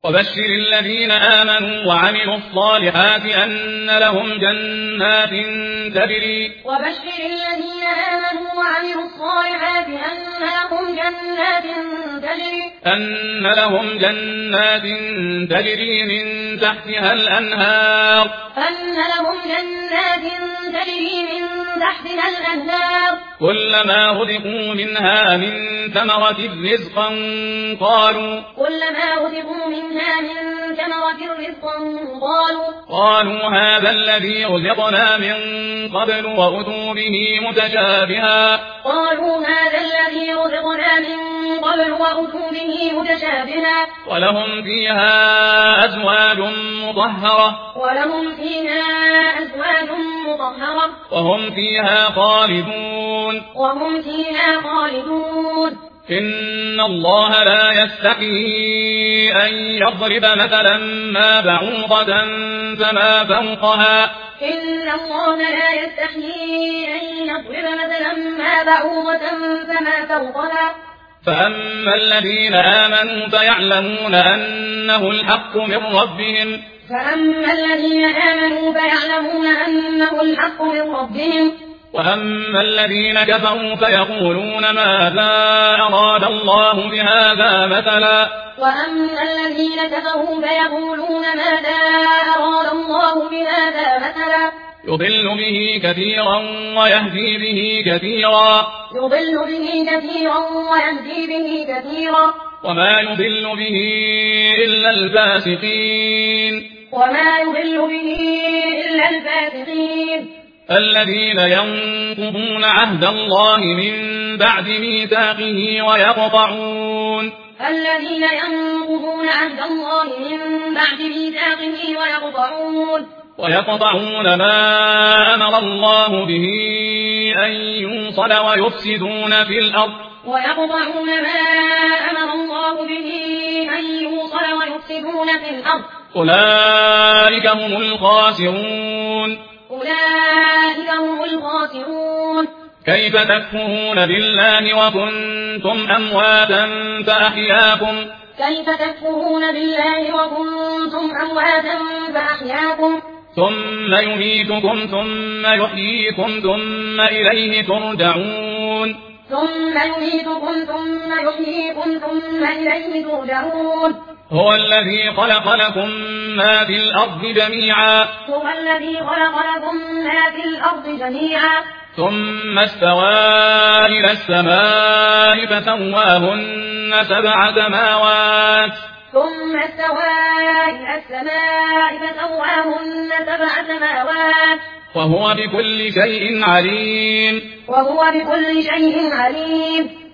وبشر الذين آمنوا وعملوا الصالحات أن لهم جنات تجري من تحتها الأنهار كلما رزقوا منها من ثمرة رزقا قالوا هذا الذي رزقنا من قبل وأتوا به متشابها ولهم فيها أزواج مطهرة وهم فيها خالدون إن الله لا يستحيي أن يضرب مثلا ما بعوضة فما فوقها فأما الذين آمنوا فيعلمون أنه الحق من ربهم وأما الذين كفروا فيقولون ماذا أراد الله بهذا مثلا يضل به كثيرا ويهدي به كثيرا وما يضل به إلا الفاسقين الذين ينقضون عهد الله من بعد ميثاقه ويقطعون ما أمر الله به أن يوصل ويفسدون في الأرض أولئك هم الخاسرون كيف تكفرون بالله وكنتم أمواتا فأحياكم ثم يميتكم ثم يحييكم ثم إليه ترجعون هو الذي خلق لكم ما في الأرض جميعا ثم استوى إلى السماء فسواهن سبع سماوات وهو بكل شيء عليم